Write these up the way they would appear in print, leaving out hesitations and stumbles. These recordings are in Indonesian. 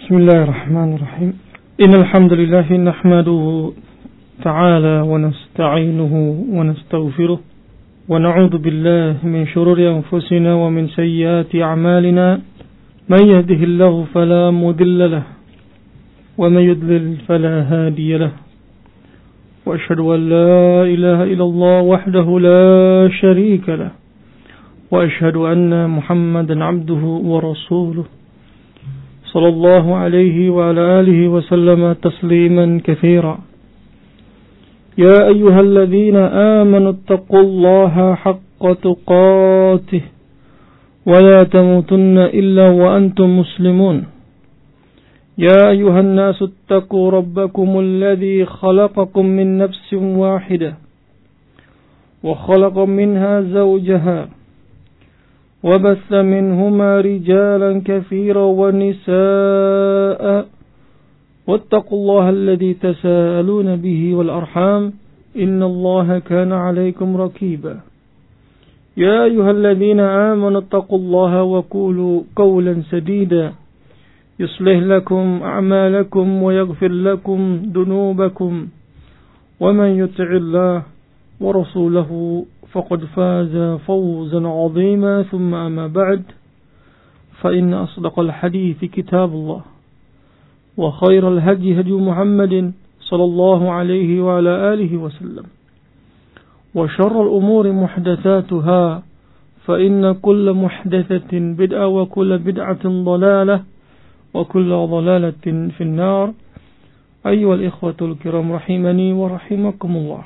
بسم الله الرحمن الرحيم إن الحمد لله نحمده تعالى ونستعينه ونستغفره ونعوذ بالله من شرور أنفسنا ومن سيئات أعمالنا من يهده الله فلا مضل له ومن يضلل فلا هادي له وأشهد أن لا إله إلا الله وحده لا شريك له وأشهد أن محمدا عبده ورسوله صلى الله عليه وعلى آله وسلم تسليما كثيرا يا أيها الذين آمنوا اتقوا الله حق تقاته ولا تموتن إلا وأنتم مسلمون يا أيها الناس اتقوا ربكم الذي خلقكم من نفس واحدة وخلق منها زوجها وبث منهما رجالا كثيرا ونساء واتقوا الله الذي تساءلون به والأرحام إن الله كان عليكم رقيبا يا أيها الذين آمنوا اتقوا الله وقولوا قولا سديدا يصلح لكم أعمالكم ويغفر لكم ذنوبكم ومن يطع الله ورسوله فقد فاز فوزا عظيما ثم أما بعد فإن أصدق الحديث كتاب الله وخير الهدي هدي محمد صلى الله عليه وعلى آله وسلم وشر الأمور محدثاتها فإن كل محدثة بدعة وكل بدعة ضلالة وكل ضلالة في النار أيها الإخوة الكرام رحمني ورحمكم الله.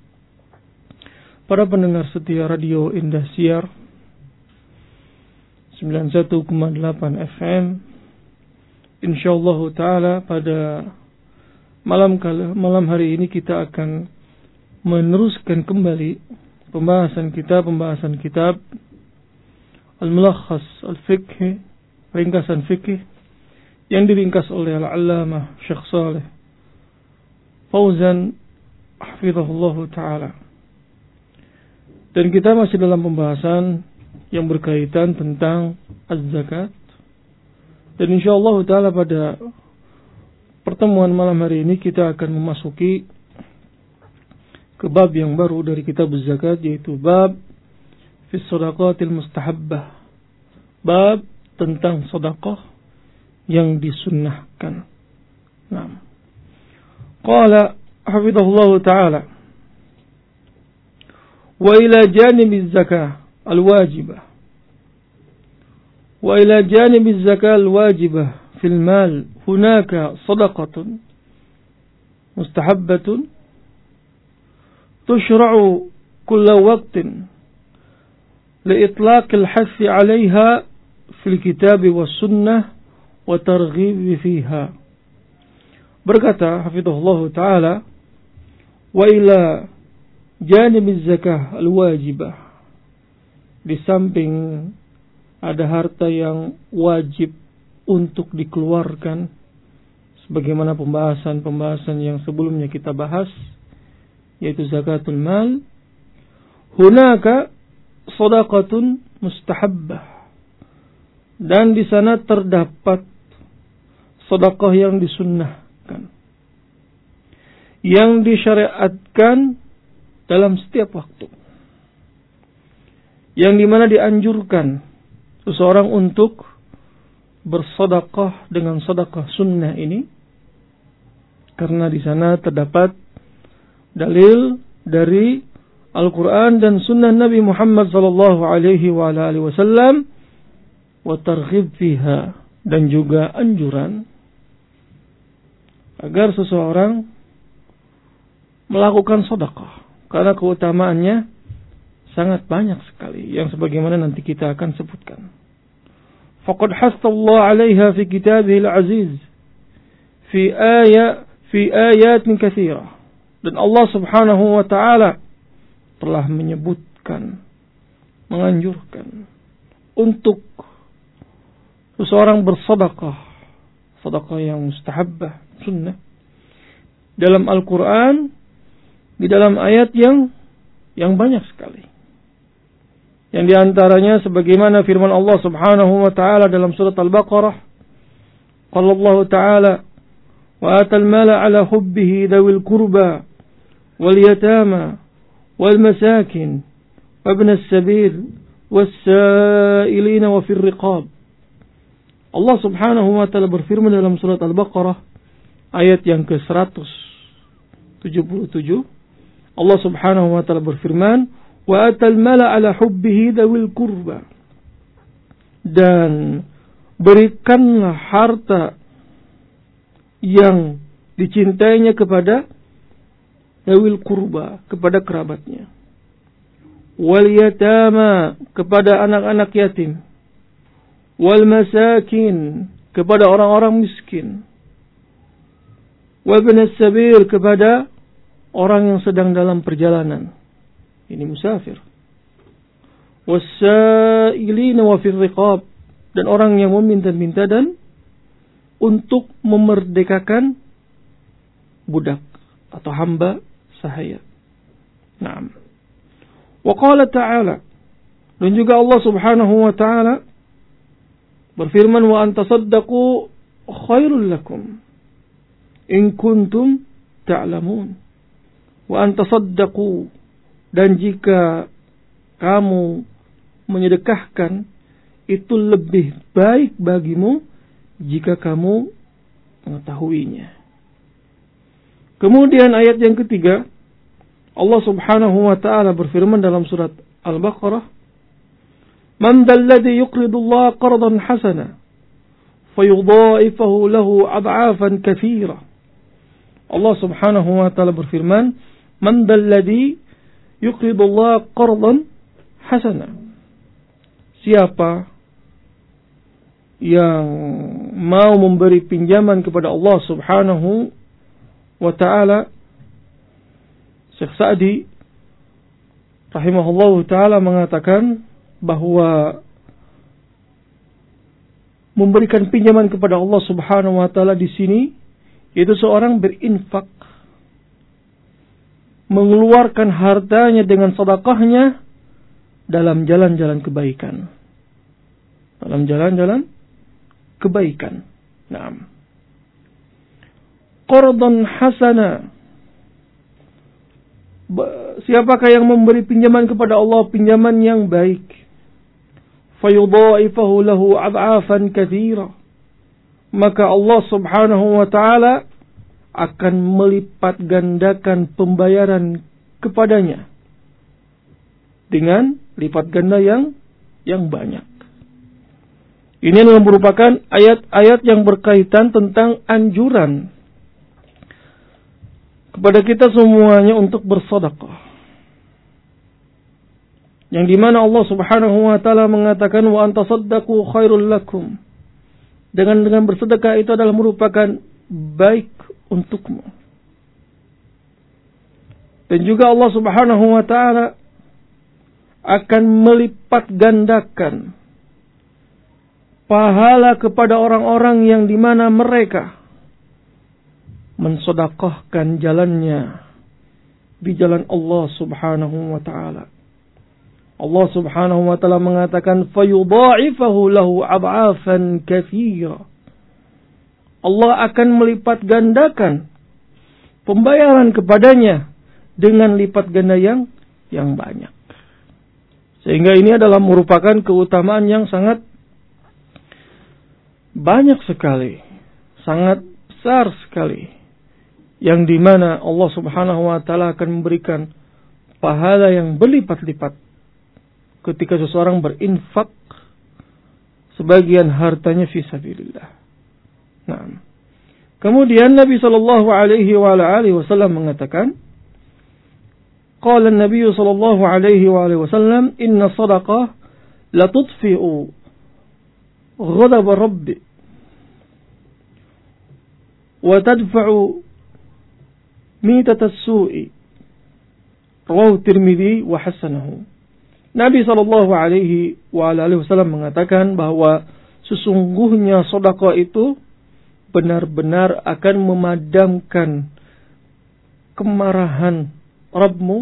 Para pendengar setia Radio Indah Siar 91,8 FM, insyaallah ta'ala pada malam hari ini kita akan meneruskan kembali pembahasan kitab Al-Mulakhas Al-Fiqh, ringkasan fikih yang diringkas oleh Al-Allamah Syekh Shalih Fauzan hafizahullah ta'ala. Dan kita masih dalam pembahasan yang berkaitan tentang az-zakat. Dan insyaallah ta'ala pada pertemuan malam hari ini kita akan memasuki ke bab yang baru dari kitab az-zakat, yaitu bab fi shadaqatil mustahabbah. Bab tentang sedekah yang disunnahkan. Nah. Qala hafizahullah ta'ala وإلى جانب الزكاة الواجبة في المال هناك صدقة مستحبة تشرع كل وقت لإطلاق الحث عليها في الكتاب والسنة وترغيب فيها. Berkata hafizahullah ta'ala, wa ila janib zakah al-wajibah, di samping ada harta yang wajib untuk dikeluarkan, sebagaimana pembahasan yang sebelumnya kita bahas, yaitu zakatul mal. Hunaka shadaqatun mustahabbah, dan di sana terdapat sedekah yang disunnahkan, yang disyariatkan dalam setiap waktu, yang dimana dianjurkan seseorang untuk bersedekah dengan sedekah sunnah ini, karena di sana terdapat dalil dari Al-Quran dan sunnah Nabi Muhammad sallallahu alaihi wa alihi wasallam, wa targhib fiha, dan juga anjuran agar seseorang melakukan sedekah, karena keutamaannya sangat banyak sekali, yang sebagaimana nanti kita akan sebutkan. Faqad hasallahu 'alaiha fi kitabihil aziz fi ayatin katsirah. Dan Allah Subhanahu wa taala telah menyebutkan, menganjurkan untuk seseorang bersedekah, sedekah yang mustahabbah, sunnah, dalam Al-Qur'an, di dalam ayat yang banyak sekali. Yang diantaranya sebagaimana firman Allah Subhanahu wa taala dalam surat Al-Baqarah Qala Allah Ta'ala, wa atal mala ala hubbihi dawil kurba wal yatama wal masakin wa ibn as-sabil was sa'ilina wa fir riqab. Allah Subhanahu wa Ta'ala berfirman dalam surat Al-Baqarah ayat yang ke-177. Allah Subhanahu wa Ta'ala berfirman, wa atal mala ala hubbihi dawil kurba, dan berikanlah harta yang dicintainya kepada dawil kurba, kepada kerabatnya, wal yatama, kepada anak-anak yatim, wal masakin, kepada orang-orang miskin, wa ibn as-sabil, kepada orang yang sedang dalam perjalanan, ini musafir, was-sa'ilina wa fir riqab, dan orang yang meminta-minta dan untuk memerdekakan budak atau hamba sahaya. Naam. Wa qala ta'ala, dan juga Allah Subhanahu wa Ta'ala berfirman, wa an tasaddaqu khairul lakum in kuntum ta'lamun. Wa an tasaddaqu, dan jika kamu menyedekahkan itu lebih baik bagimu jika kamu mengetahuinya. Kemudian ayat yang ketiga, Allah Subhanahu wa Ta'ala berfirman dalam surat Al-Baqarah, man dalladhi yuqridullaha qardan hasana fayudha'ifahu lahu ad'afan katsira. Allah Subhanahu wa Ta'ala berfirman, man dalladhi yuqridullaha qardan hasana, siapa yang mau memberi pinjaman kepada Allah Subhanahu wa Ta'ala. Syekh Sa'di rahimahullahu ta'ala mengatakan bahwa memberikan pinjaman kepada Allah Subhanahu wa Ta'ala di sini yaitu seorang berinfak, mengeluarkan hartanya dengan sedekahnya dalam jalan-jalan kebaikan. Dalam jalan-jalan kebaikan. Naam. Qardan hasana, siapakah yang memberi pinjaman kepada Allah pinjaman yang baik, fayudha'ifahu lahu ad'afan katsira, maka Allah Subhanahu wa Ta'ala akan melipat gandakan pembayaran kepadanya dengan lipat ganda yang banyak. Ini adalah merupakan ayat-ayat yang berkaitan tentang anjuran kepada kita semuanya untuk bersedekah. Yang dimana Allah Subhanahu wa Ta'ala mengatakan, wa antasaddaqu khairul lakum, dengan bersedekah itu adalah merupakan baik untukmu. Dan juga Allah Subhanahu wa Ta'ala akan melipat gandakan pahala kepada orang-orang yang dimana mereka mensedekahkan jalannya di jalan Allah Subhanahu wa Ta'ala. Allah Subhanahu wa Ta'ala mengatakan, fayudha'ifahu lahu ad'afan katsira, Allah akan melipat gandakan pembayaran kepadanya dengan lipat ganda yang banyak. Sehingga ini adalah merupakan keutamaan yang sangat banyak sekali, sangat besar sekali, yang dimana Allah Subhanahu wa Ta'ala akan memberikan pahala yang berlipat-lipat ketika seseorang berinfak sebagian hartanya fi sabilillah. Nah, kemudian Nabi sallallahu alaihi wasallam mengatakan, qala an-nabiy sallallahu alaihi wasallam, inna sadaqah la tudfi'u ghadab rabbi wa tadfa'u mitat as-su'i, rawahu Tirmidzi wa hasanahu. Nabi sallallahu alaihi wasallam mengatakan bahwa sesungguhnya sedekah itu benar-benar akan memadamkan kemarahan Rabbmu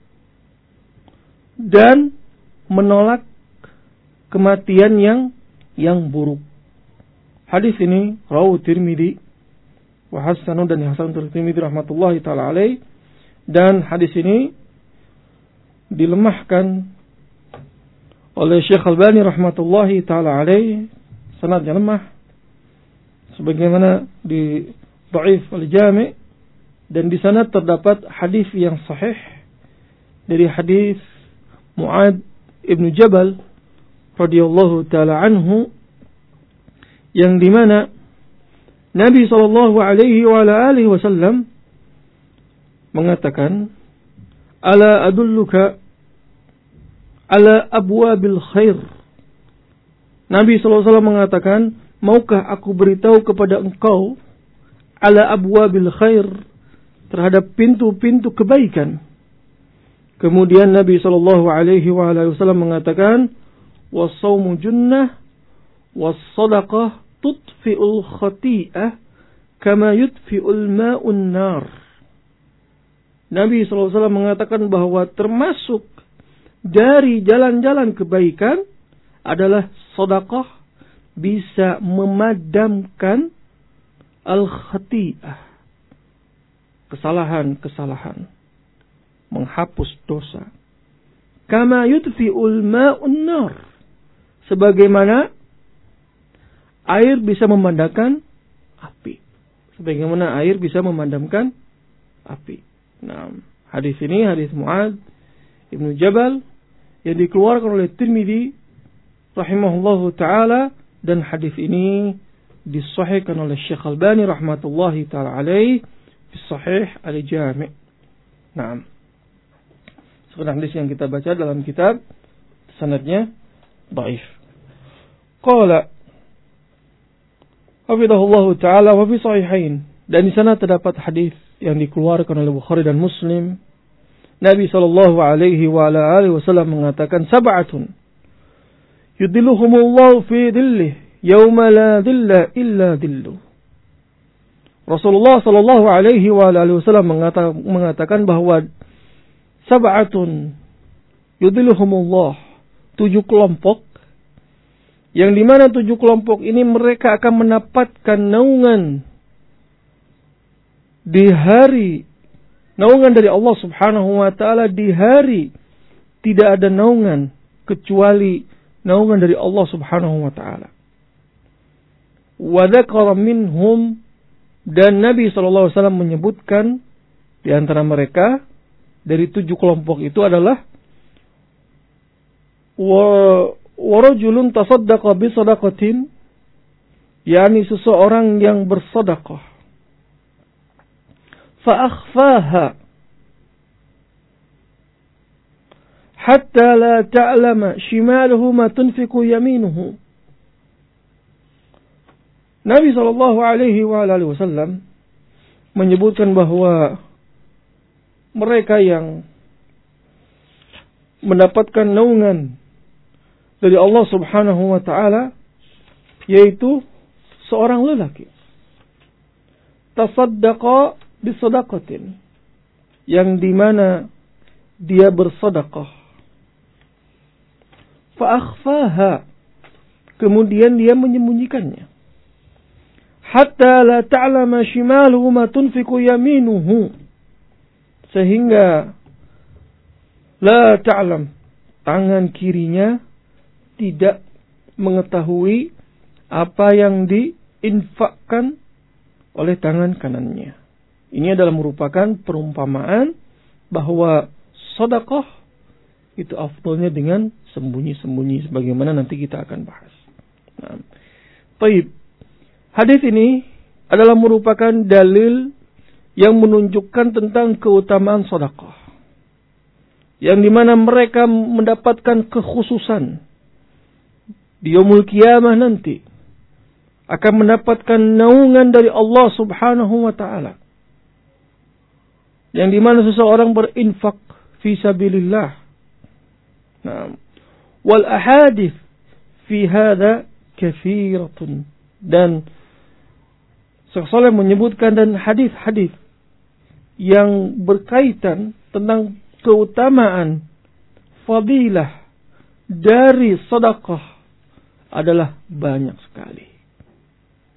dan menolak kematian yang buruk. Hadis ini rawahu Tirmidzi wa hasanu, dan hasan Tirmidzi rahmatullahi taala alaih, dan hadis ini dilemahkan oleh Syekh Albani rahmatullahi taala alaih, sanadnya lemah sebagaimana di Dhaif al-Jami', dan di sana terdapat hadis yang sahih dari hadis Mu'ad ibn Jabal radhiyallahu taala anhu, yang dimana Nabi sallallahu alaihi wasallam mengatakan, ala adulluka ala abwabil khair. Nabi sallallahu alaihi wasallam mengatakan, maukah aku beritahu kepada engkau ala abwabil khair, terhadap pintu-pintu kebaikan. Kemudian Nabi sallallahu alaihi wasallam mengatakan, was-shaumu junnah was-shadaqah tudfi'ul khati'ah kama yudfi'ul ma'un nar. Nabi sallallahu alaihi wasallam mengatakan bahwa termasuk dari jalan-jalan kebaikan adalah sedekah, bisa memadamkan al-khati'ah, kesalahan-kesalahan, menghapus dosa. Kama yudfi'ul ma'un nar, sebagaimana air bisa memadamkan api. Sebagaimana air bisa memadamkan api. Nah, hadis ini hadis Mu'ad ibn Jabal yang dikeluarkan oleh Tirmidzi rahimahullahu taala, dan hadis ini disahihkan oleh Syekh Albani rahmatullahi taala alaih fi Sahih al-Jami'. Nah, sekarang hadis yang kita baca dalam kitab sanadnya dhaif. Qala hafidhahullahu taala wa fi sahihain, dan di sana terdapat hadis yang dikeluarkan oleh Bukhari dan Muslim. Nabi sallallahu alaihi wasallam mengatakan, sab'atun yudilluhumullahu fi dhillih yauma la dhilla illa dhilluh. Rasulullah sallallahu alaihi wasallam mengatakan bahwa sab'atun yudilluhumullah, 7 kelompok, yang dimana 7 kelompok ini mereka akan mendapatkan naungan di hari, naungan dari Allah subhanahu wa ta'ala di hari tidak ada naungan kecuali naungan dari Allah subhanahu wa ta'ala. Wa dzakara minhum, dan Nabi sallallahu alaihi wasallam menyebutkan di antara mereka dari 7 kelompok itu adalah wa rajulun tasaddaqa bi sadaqatin, yakni seseorang yang bersedekah, fa akhfaha hatta la ta'lama shimaluhu ma tunfiqu yaminuhu. Nabi sallallahu alaihi wasallam menyebutkan bahwa mereka yang mendapatkan naungan dari Allah subhanahu wa ta'ala, yaitu seorang lelaki tasaddaqa bisadaqatin, yang dimana dia bersedekah, fa akhfaha, kemudian dia menyembunyikannya, hatta la ta'lama shimaluhu ma tunfiqu yaminuhu, sehingga la ta'lam, tangan kirinya tidak mengetahui apa yang diinfakkan oleh tangan kanannya. Ini adalah merupakan perumpamaan bahwa sedekah itu afdalnya dengan sembunyi-sembunyi, sebagaimana nanti kita akan bahas. Nah, baik. Hadis ini adalah merupakan dalil yang menunjukkan tentang keutamaan sedekah, yang dimana mereka mendapatkan kekhususan di yaumul qiyamah nanti, akan mendapatkan naungan dari Allah subhanahu wa ta'ala, yang dimana seseorang berinfak fi sabilillah. Nah, wal ahadith fi hadha kathiratun, dan Syekh Shalih menyebutkan dan hadis-hadis yang berkaitan tentang keutamaan fadilah dari sedekah adalah banyak sekali.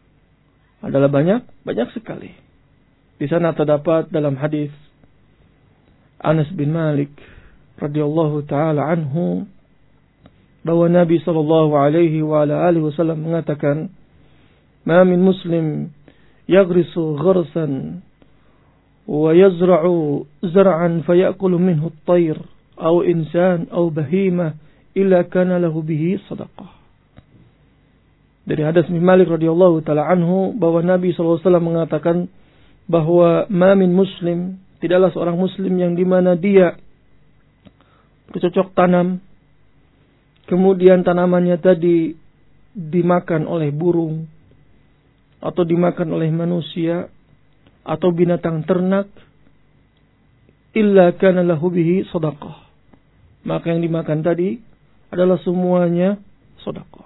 adalah banyak sekali. Di sana terdapat dalam hadis Anas bin Malik radhiyallahu taala anhu bahwa Nabi sallallahu alaihi wa ala alihi wasallam mengatakan, "Ma min muslim yaghrisu gharsan wa yazra'u zar'an fayakulu minhu at-tayr aw insan aw bahimah illa kana lahu bihi sadaqah." Dari hadis bin Malik radhiyallahu taala anhu bahwa Nabi sallallahu alaihi wasallam mengatakan bahwa ma min muslim, tidaklah seorang muslim yang di mana dia bercocok tanam, kemudian tanamannya tadi dimakan oleh burung atau dimakan oleh manusia atau binatang ternak, illa kana lahu bihi shadaqah, maka yang dimakan tadi adalah semuanya sedekah.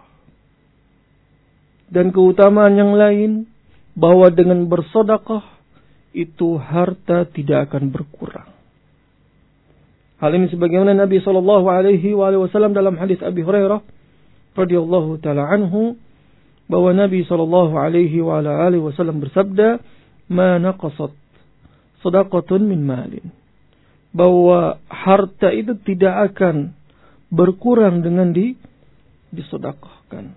Dan keutamaan yang lain bahwa dengan bersedekah itu harta tidak akan berkurang. Hal ini sebagaimana Nabi sallallahu alaihi wasallam dalam hadis Abi Hurairah radhiyallahu taala anhu bahwa Nabi sallallahu alaihi wasallam bersabda, "Ma naqasat shadaqatun min malin." Bahwa harta itu tidak akan berkurang dengan disedekahkan.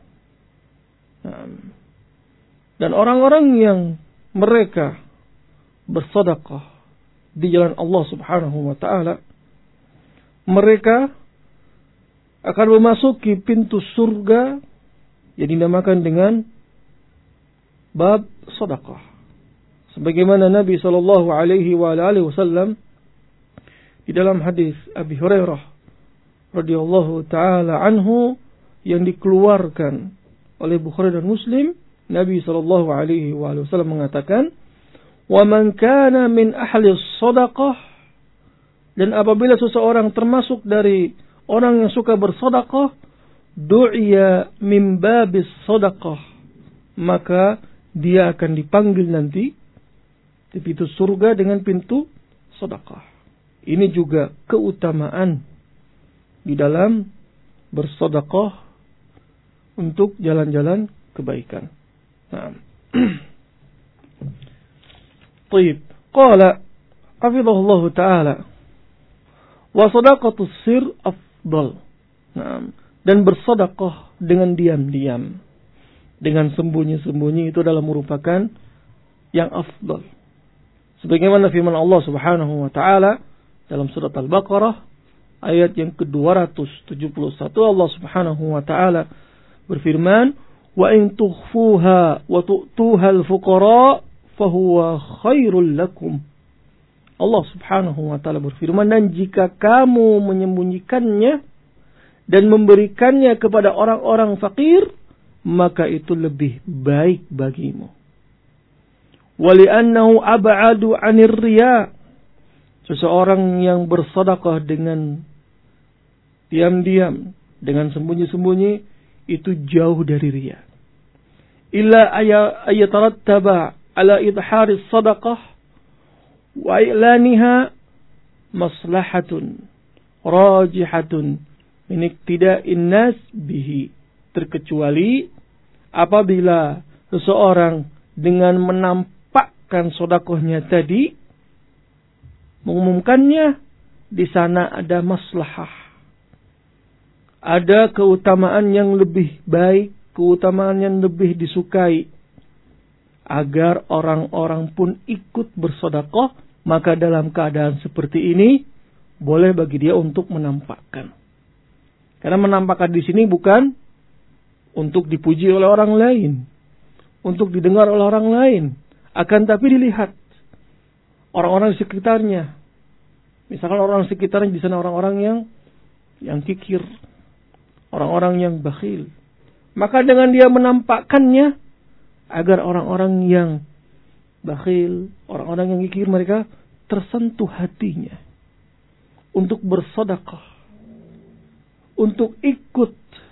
Dan orang-orang yang mereka bersedekah di jalan Allah Subhanahu wa taala, mereka akan memasuki pintu surga yang dinamakan dengan bab sedekah. Sebagaimana Nabi sallallahu alaihi wasallam di dalam hadis Abi Hurairah radhiyallahu taala anhu yang dikeluarkan oleh Bukhari dan Muslim, Nabi sallallahu alaihi wasallam mengatakan, "Wa man kana min ahli shadaqah," dan apabila seseorang termasuk dari orang yang suka bersedekah, du'iya min babis shadaqah, maka dia akan dipanggil nanti di pintu surga dengan pintu sedekah. Ini juga keutamaan di dalam bersedekah untuk jalan-jalan kebaikan. Nah. Baik. Qala hafizahullah taala wa sadaqatus sir afdal. Nah, dan bersedekah dengan diam-diam, dengan sembunyi-sembunyi itu adalah merupakan yang afdal. Sebagaimana firman Allah Subhanahu wa taala dalam surat Al-Baqarah ayat yang ke-271, Allah Subhanahu wa taala berfirman, "Wa in tukhfuha wa tu'tuha al-fuqara fahuwa khairul lakum." Allah Subhanahu wa taala berfirman, dan jika kamu menyembunyikannya dan memberikannya kepada orang-orang fakir, maka itu lebih baik bagimu. Wa li'annahu ab'adu 'anir riya. Seseorang yang bersedekah dengan diam-diam, dengan sembunyi-sembunyi, itu jauh dari riya. Illa ayatarattaba ala idharis sadaqah wa i'laniha maslahatun rajihatun min iktida'in nas bihi. Terkecuali apabila seseorang dengan menampakkan sedekahnya tadi, mengumumkannya, di sana ada maslahah, ada keutamaan yang lebih baik, keutamaan yang lebih disukai, agar orang-orang pun ikut bersedekah, maka dalam keadaan seperti ini boleh bagi dia untuk menampakkan. Karena menampakkan di sini bukan untuk dipuji oleh orang lain, untuk didengar oleh orang lain, akan tapi dilihat orang-orang di sekitarnya. Misalkan orang sekitarnya di sana orang-orang yang kikir, orang-orang yang bakhil, maka dengan dia menampakkannya agar orang-orang yang bakhil, orang-orang yang kikir, mereka tersentuh hatinya untuk bersedekah, untuk ikut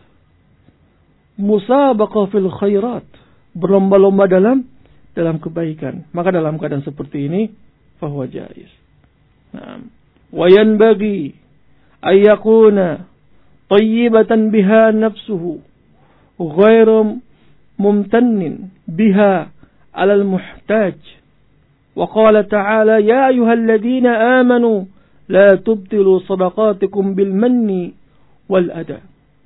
musabaqah fil khairat, berlomba-lomba dalam kebaikan. Maka dalam keadaan seperti ini fahuwa jaiz. Wa yanbaghi ay yakuna tayyibatan biha nafsuhu ghairu mumtannin biha 'alal muhtaj. Wa qala ta'ala ya ayyuhalladzina amanu la tubtilu shadaqatikum bil manni wal adha.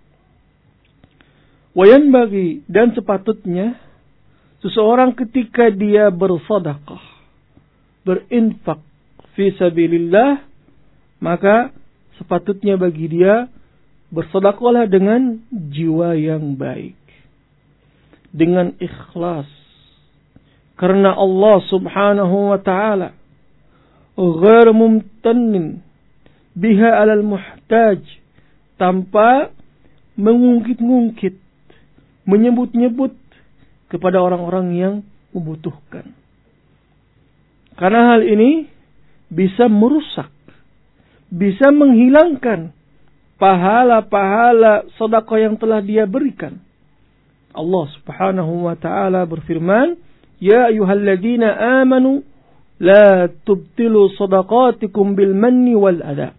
Wa yanbaghi, dan sepatutnya seseorang ketika dia bersedekah, berinfak fi sabilillah, maka sepatutnya bagi dia bersedekahlah dengan jiwa yang baik, dengan ikhlas, karena Allah Subhanahu wa taala ghair mumtannin biha 'alal muhtaj, tanpa mengungkit-ungkit, menyebut-nyebut kepada orang-orang yang membutuhkan. Karena hal ini bisa merusak, bisa menghilangkan pahala-pahala sedekah yang telah dia berikan. Allah Subhanahu wa taala berfirman, "Ya ayyuhalladzina amanu la tubtilu shadaqatikum bil manni wal adha."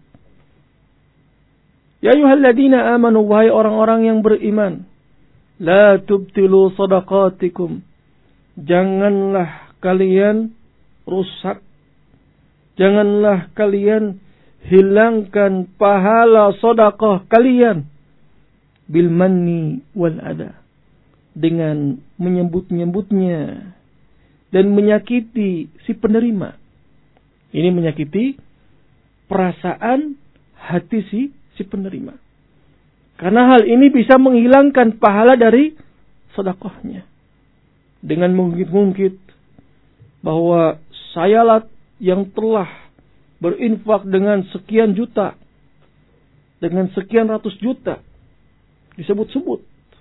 Ya ayyuhalladzina amanu, wahai orang-orang yang beriman, la tubtilu shadaqatikum, janganlah kalian rusak, janganlah kalian hilangkan pahala sedekah kalian bil manni wal adha, dengan menyebut-nyebutnya dan menyakiti si penerima. Ini menyakiti perasaan hati si penerima. Karena hal ini bisa menghilangkan pahala dari sedekahnya. Dengan mengungkit-ungkit bahwa sayalah yang telah berinfak dengan sekian juta, dengan sekian ratus juta, disebut-sebut,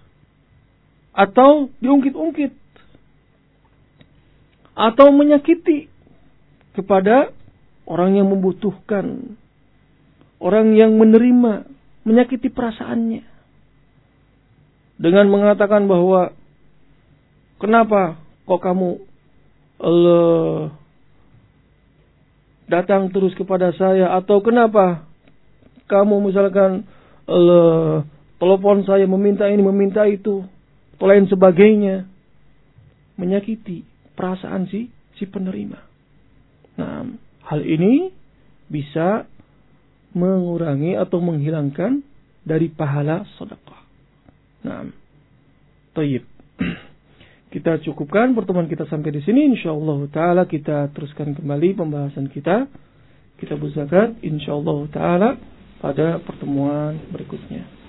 atau diungkit-ungkit, atau menyakiti kepada orang yang membutuhkan, orang yang menerima, menyakiti perasaannya dengan mengatakan bahwa kenapa kok kamu datang terus kepada saya, atau kenapa kamu misalkan telepon saya meminta ini meminta itu atau lain sebagainya, menyakiti perasaan si penerima. Nah, hal ini bisa mengurangi atau menghilangkan dari pahala sedekah. Nah, tayyib. Kita cukupkan pertemuan kita sampai di sini. Insyaallah taala kita teruskan kembali pembahasan kita. Kita berzakat insyaallah taala pada pertemuan berikutnya.